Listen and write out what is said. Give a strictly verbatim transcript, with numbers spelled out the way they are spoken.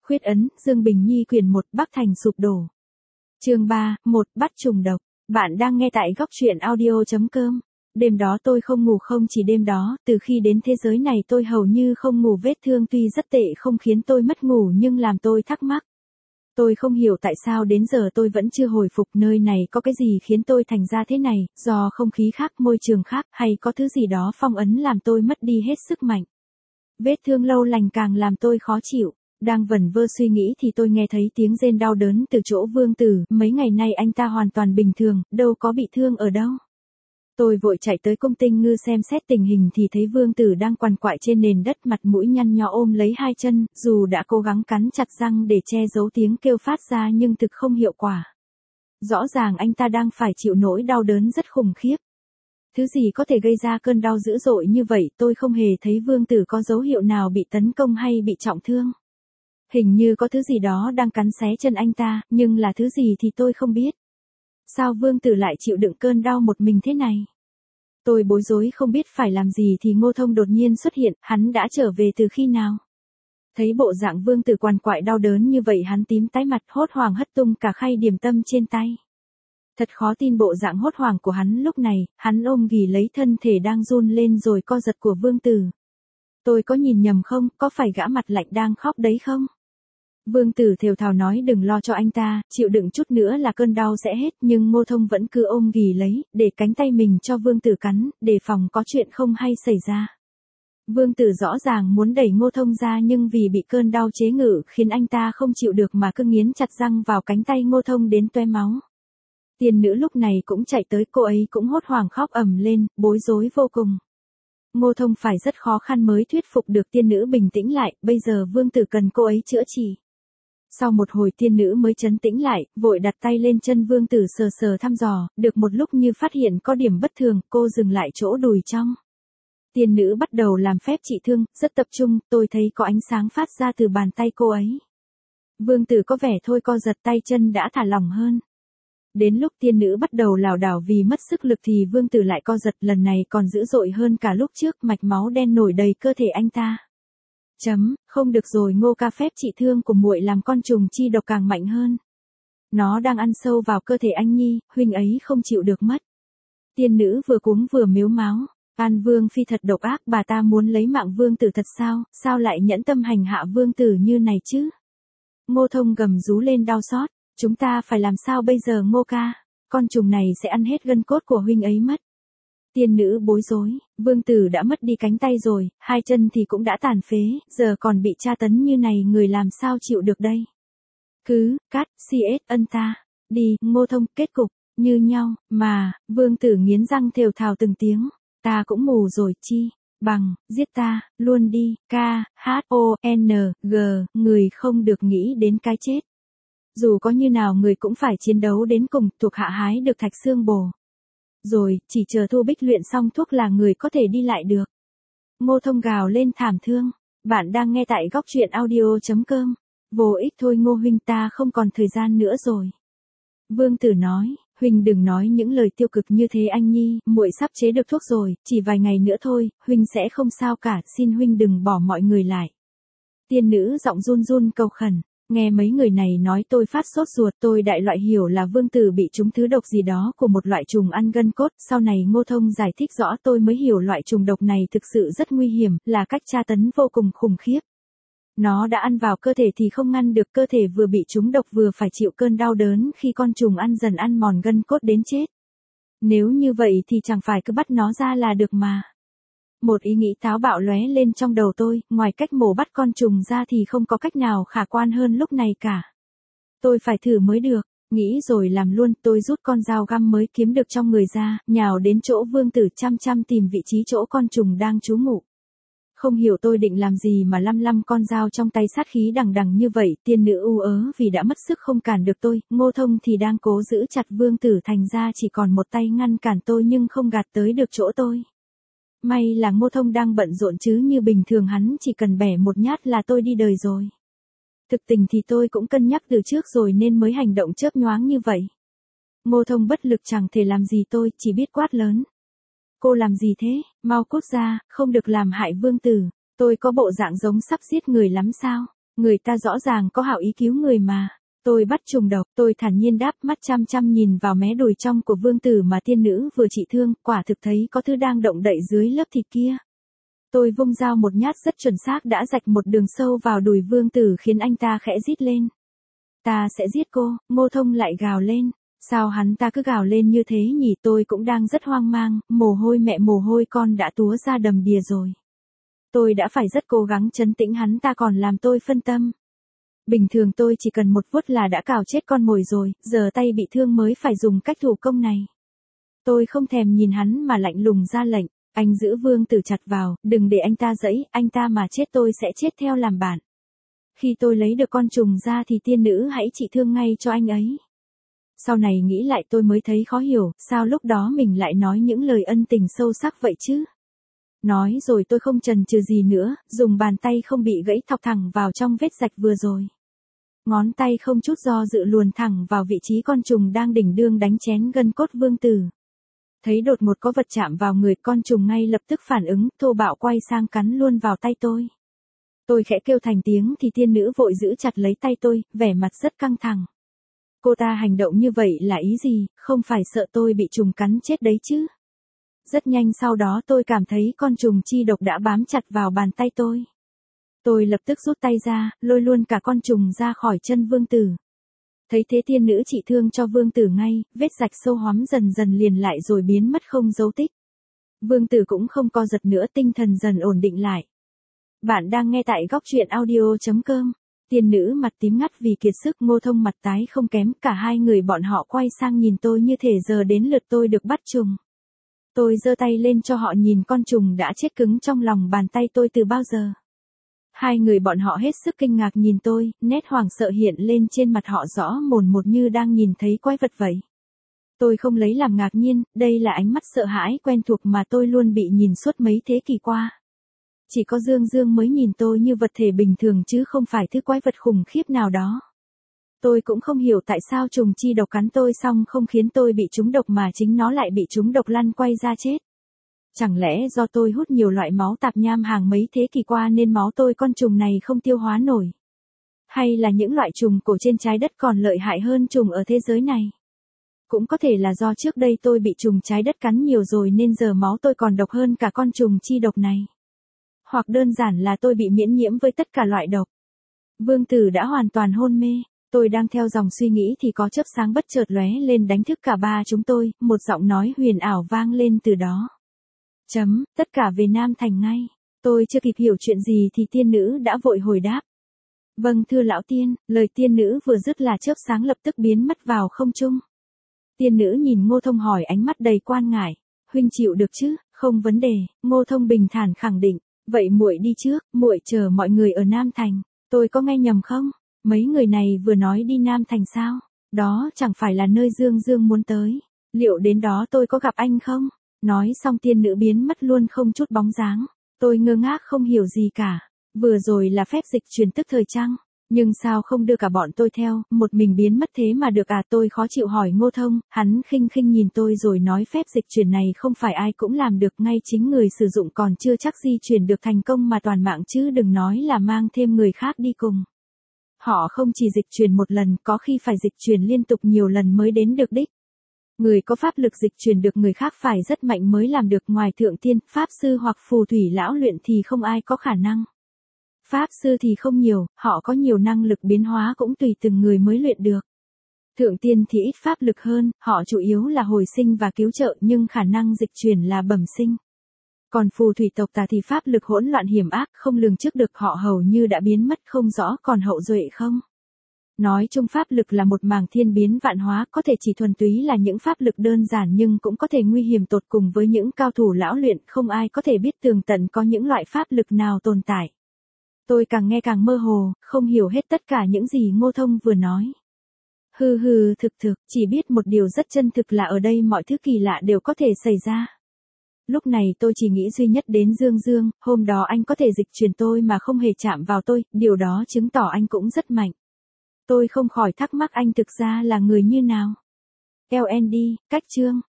Khuyết ấn, Dương Bình Nhi quyển một, Bắc Thành sụp đổ. Chương ba, một, bắt trùng độc. Bạn đang nghe tại góc truyện audio chấm com. Đêm đó tôi không ngủ, không chỉ đêm đó, từ khi đến thế giới này tôi hầu như không ngủ. Vết thương tuy rất tệ không khiến tôi mất ngủ nhưng làm tôi thắc mắc. Tôi không hiểu tại sao đến giờ tôi vẫn chưa hồi phục. Nơi này có cái gì khiến tôi thành ra thế này, do không khí khác, môi trường khác, hay có thứ gì đó phong ấn làm tôi mất đi hết sức mạnh. Vết thương lâu lành càng làm tôi khó chịu. Đang vẩn vơ suy nghĩ thì tôi nghe thấy tiếng rên đau đớn từ chỗ Vương Tử. Mấy ngày nay anh ta hoàn toàn bình thường, đâu có bị thương ở đâu. Tôi vội chạy tới Cung Tinh Ngư xem xét tình hình thì thấy Vương Tử đang quằn quại trên nền đất, mặt mũi nhăn nhó ôm lấy hai chân, dù đã cố gắng cắn chặt răng để che giấu tiếng kêu phát ra nhưng thực không hiệu quả. Rõ ràng anh ta đang phải chịu nỗi đau đớn rất khủng khiếp. Thứ gì có thể gây ra cơn đau dữ dội như vậy? Tôi không hề thấy Vương Tử có dấu hiệu nào bị tấn công hay bị trọng thương. Hình như có thứ gì đó đang cắn xé chân anh ta, nhưng là thứ gì thì tôi không biết. Sao Vương Tử lại chịu đựng cơn đau một mình thế này? Tôi bối rối không biết phải làm gì thì Ngô Thông đột nhiên xuất hiện. Hắn đã trở về từ khi nào? Thấy bộ dạng Vương Tử quằn quại đau đớn như vậy, hắn tím tái mặt, hốt hoảng hất tung cả khay điểm tâm trên tay. Thật khó tin bộ dạng hốt hoảng của hắn lúc này. Hắn ôm ghì lấy thân thể đang run lên rồi co giật của Vương Tử. Tôi có nhìn nhầm không? Có phải gã mặt lạnh đang khóc đấy không? Vương Tử thều thào nói đừng lo cho anh ta, chịu đựng chút nữa là cơn đau sẽ hết, nhưng Ngô Thông vẫn cứ ôm ghì lấy, để cánh tay mình cho Vương Tử cắn, đề phòng có chuyện không hay xảy ra. Vương Tử rõ ràng muốn đẩy Ngô Thông ra nhưng vì bị cơn đau chế ngự khiến anh ta không chịu được mà cứ nghiến chặt răng vào cánh tay Ngô Thông đến toe máu. Tiên nữ lúc này cũng chạy tới, cô ấy cũng hốt hoảng khóc ầm lên, bối rối vô cùng. Ngô Thông phải rất khó khăn mới thuyết phục được tiên nữ bình tĩnh lại, bây giờ Vương Tử cần cô ấy chữa trị. Sau một hồi tiên nữ mới trấn tĩnh lại, vội đặt tay lên chân Vương Tử sờ sờ thăm dò, được một lúc như phát hiện có điểm bất thường, cô dừng lại chỗ đùi trong. Tiên nữ bắt đầu làm phép trị thương, rất tập trung, tôi thấy có ánh sáng phát ra từ bàn tay cô ấy. Vương Tử có vẻ thôi co giật, tay chân đã thả lỏng hơn. Đến lúc tiên nữ bắt đầu lảo đảo vì mất sức lực thì Vương Tử lại co giật, lần này còn dữ dội hơn cả lúc trước, mạch máu đen nổi đầy cơ thể anh ta. Chấm, không được rồi, Ngô ca, phép trị thương của muội làm con trùng chi độc càng mạnh hơn. Nó đang ăn sâu vào cơ thể anh Nhi, huynh ấy không chịu được mất. Tiên nữ vừa cuống vừa mếu máo, An Vương phi thật độc ác, bà ta muốn lấy mạng Vương Tử thật sao, sao lại nhẫn tâm hành hạ Vương Tử như này chứ? Ngô Thông gầm rú lên đau xót, chúng ta phải làm sao bây giờ Ngô ca, con trùng này sẽ ăn hết gân cốt của huynh ấy mất. Tiên nữ bối rối, Vương Tử đã mất đi cánh tay rồi, hai chân thì cũng đã tàn phế, giờ còn bị tra tấn như này người làm sao chịu được đây. Cứ, cắt, cs, ân ta, đi, Ngô Thông, kết cục, như nhau, mà, Vương Tử nghiến răng thều thào từng tiếng, ta cũng mù rồi, chi, bằng, giết ta, luôn đi, k, h, o, n, g, người không được nghĩ đến cái chết. Dù có như nào người cũng phải chiến đấu đến cùng, thuộc hạ hái được thạch xương bồ. Rồi, chỉ chờ Thu Bích luyện xong thuốc là người có thể đi lại được. Ngô Thông gào lên thảm thương. Bạn đang nghe tại góc truyện audio chấm com. Vô ích thôi Ngô huynh, ta không còn thời gian nữa rồi. Vương Tử nói, huynh đừng nói những lời tiêu cực như thế anh Nhi, muội sắp chế được thuốc rồi, chỉ vài ngày nữa thôi, huynh sẽ không sao cả, xin huynh đừng bỏ mọi người lại. Tiên nữ giọng run run cầu khẩn. Nghe mấy người này nói tôi phát sốt ruột, tôi đại loại hiểu là Vương Tử bị trúng thứ độc gì đó của một loại trùng ăn gân cốt, sau này Ngô Thông giải thích rõ tôi mới hiểu loại trùng độc này thực sự rất nguy hiểm, là cách tra tấn vô cùng khủng khiếp. Nó đã ăn vào cơ thể thì không ngăn được, cơ thể vừa bị trúng độc vừa phải chịu cơn đau đớn khi con trùng ăn dần ăn mòn gân cốt đến chết. Nếu như vậy thì chẳng phải cứ bắt nó ra là được mà. Một ý nghĩ táo bạo lóe lên trong đầu tôi, ngoài cách mổ bắt con trùng ra thì không có cách nào khả quan hơn lúc này cả. Tôi phải thử mới được, nghĩ rồi làm luôn, tôi rút con dao găm mới kiếm được trong người ra, nhào đến chỗ Vương Tử chăm chăm tìm vị trí chỗ con trùng đang trú ngụ. Không hiểu tôi định làm gì mà lăm lăm con dao trong tay sát khí đằng đằng như vậy, tiên nữ u ớ vì đã mất sức không cản được tôi, Ngô Thông thì đang cố giữ chặt Vương Tử, thành ra chỉ còn một tay ngăn cản tôi nhưng không gạt tới được chỗ tôi. May là Ngô Thông đang bận rộn chứ như bình thường hắn chỉ cần bẻ một nhát là tôi đi đời rồi. Thực tình thì tôi cũng cân nhắc từ trước rồi nên mới hành động chớp nhoáng như vậy. Ngô Thông bất lực chẳng thể làm gì tôi, chỉ biết quát lớn. Cô làm gì thế, mau cút ra, không được làm hại Vương Tử, tôi có bộ dạng giống sắp giết người lắm sao? Người ta rõ ràng có hảo ý cứu người mà. Tôi bắt trùng độc, tôi thản nhiên đáp, mắt chăm chăm nhìn vào mé đùi trong của vương tử mà tiên nữ vừa trị thương, quả thực thấy có thứ đang động đậy dưới lớp thịt kia. Tôi vung dao một nhát rất chuẩn xác đã rạch một đường sâu vào đùi vương tử khiến anh ta khẽ rít lên. Ta sẽ giết cô, Ngô Thông lại gào lên. Sao hắn ta cứ gào lên như thế nhỉ, tôi cũng đang rất hoang mang, mồ hôi mẹ mồ hôi con đã túa ra đầm đìa rồi. Tôi đã phải rất cố gắng trấn tĩnh hắn ta còn làm tôi phân tâm. Bình thường tôi chỉ cần một vuốt là đã cào chết con mồi rồi, giờ tay bị thương mới phải dùng cách thủ công này. Tôi không thèm nhìn hắn mà lạnh lùng ra lệnh, anh giữ vương tử chặt vào, đừng để anh ta dẫy, anh ta mà chết tôi sẽ chết theo làm bạn. Khi tôi lấy được con trùng ra thì tiên nữ hãy trị thương ngay cho anh ấy. Sau này nghĩ lại tôi mới thấy khó hiểu, sao lúc đó mình lại nói những lời ân tình sâu sắc vậy chứ? Nói rồi tôi không chần chừ gì nữa, dùng bàn tay không bị gãy thọc thẳng vào trong vết rạch vừa rồi. Ngón tay không chút do dự luồn thẳng vào vị trí con trùng đang đỉnh đương đánh chén gân cốt vương tử. Thấy đột ngột có vật chạm vào người, con trùng ngay lập tức phản ứng, thô bạo quay sang cắn luôn vào tay tôi. Tôi khẽ kêu thành tiếng thì tiên nữ vội giữ chặt lấy tay tôi, vẻ mặt rất căng thẳng. Cô ta hành động như vậy là ý gì, không phải sợ tôi bị trùng cắn chết đấy chứ? Rất nhanh sau đó tôi cảm thấy con trùng chi độc đã bám chặt vào bàn tay tôi. Tôi lập tức rút tay ra, lôi luôn cả con trùng ra khỏi chân vương tử. Thấy thế tiên nữ trị thương cho vương tử ngay, vết rạch sâu hoắm dần dần liền lại rồi biến mất không dấu tích. Vương tử cũng không co giật nữa, tinh thần dần ổn định lại. Bạn đang nghe tại góc truyện audio chấm com. Tiên nữ mặt tím ngắt vì kiệt sức, Ngô Thông mặt tái không kém, cả hai người bọn họ quay sang nhìn tôi như thể giờ đến lượt tôi được bắt trùng. Tôi giơ tay lên cho họ nhìn con trùng đã chết cứng trong lòng bàn tay tôi từ bao giờ. Hai người bọn họ hết sức kinh ngạc nhìn tôi, nét hoảng sợ hiện lên trên mặt họ rõ mồn một như đang nhìn thấy quái vật vậy. Tôi không lấy làm ngạc nhiên, đây là ánh mắt sợ hãi quen thuộc mà tôi luôn bị nhìn suốt mấy thế kỷ qua. Chỉ có Dương Dương mới nhìn tôi như vật thể bình thường chứ không phải thứ quái vật khủng khiếp nào đó. Tôi cũng không hiểu tại sao trùng chi độc cắn tôi xong không khiến tôi bị trúng độc mà chính nó lại bị trúng độc lăn quay ra chết. Chẳng lẽ do tôi hút nhiều loại máu tạp nham hàng mấy thế kỷ qua nên máu tôi con trùng này không tiêu hóa nổi? Hay là những loại trùng cổ trên trái đất còn lợi hại hơn trùng ở thế giới này? Cũng có thể là do trước đây tôi bị trùng trái đất cắn nhiều rồi nên giờ máu tôi còn độc hơn cả con trùng chi độc này. Hoặc đơn giản là tôi bị miễn nhiễm với tất cả loại độc. Vương tử đã hoàn toàn hôn mê. Tôi đang theo dòng suy nghĩ thì có chớp sáng bất chợt lóe lên đánh thức cả ba chúng tôi, một giọng nói huyền ảo vang lên từ đó. Chấm, tất cả về Nam Thành ngay. Tôi chưa kịp hiểu chuyện gì thì tiên nữ đã vội hồi đáp. Vâng thưa lão tiên, lời tiên nữ vừa dứt là chớp sáng lập tức biến mất vào không trung. Tiên nữ nhìn Ngô Thông hỏi ánh mắt đầy quan ngại. Huynh chịu được chứ, không vấn đề, Ngô Thông bình thản khẳng định. Vậy muội đi trước, muội chờ mọi người ở Nam Thành. Tôi có nghe nhầm không? Mấy người này vừa nói đi Nam Thành sao? Đó chẳng phải là nơi Dương Dương muốn tới. Liệu đến đó tôi có gặp anh không? Nói xong tiên nữ biến mất luôn không chút bóng dáng. Tôi ngơ ngác không hiểu gì cả. Vừa rồi là phép dịch chuyển tức thời chăng? Nhưng sao không đưa cả bọn tôi theo, một mình biến mất thế mà được à? Tôi khó chịu hỏi Ngô Thông, hắn khinh khinh nhìn tôi rồi nói phép dịch chuyển này không phải ai cũng làm được, ngay chính người sử dụng còn chưa chắc di chuyển được thành công mà toàn mạng chứ đừng nói là mang thêm người khác đi cùng. Họ không chỉ dịch chuyển một lần, có khi phải dịch chuyển liên tục nhiều lần mới đến được đích. Người có pháp lực dịch chuyển được người khác phải rất mạnh mới làm được, ngoài thượng tiên, pháp sư hoặc phù thủy lão luyện thì không ai có khả năng. Pháp sư thì không nhiều, họ có nhiều năng lực biến hóa cũng tùy từng người mới luyện được. Thượng tiên thì ít pháp lực hơn, họ chủ yếu là hồi sinh và cứu trợ nhưng khả năng dịch chuyển là bẩm sinh. Còn phù thủy tộc ta thì pháp lực hỗn loạn hiểm ác không lường trước được, họ hầu như đã biến mất không rõ còn hậu duệ không. Nói chung pháp lực là một mảng thiên biến vạn hóa, có thể chỉ thuần túy là những pháp lực đơn giản nhưng cũng có thể nguy hiểm tột cùng với những cao thủ lão luyện, không ai có thể biết tường tận có những loại pháp lực nào tồn tại. Tôi càng nghe càng mơ hồ, không hiểu hết tất cả những gì Ngô Thông vừa nói. Hừ hừ thực thực, chỉ biết một điều rất chân thực là ở đây mọi thứ kỳ lạ đều có thể xảy ra. Lúc này tôi chỉ nghĩ duy nhất đến Dương Dương, hôm đó anh có thể dịch chuyển tôi mà không hề chạm vào tôi, điều đó chứng tỏ anh cũng rất mạnh. Tôi không khỏi thắc mắc anh thực ra là người như nào. lờ en đê, cách chương.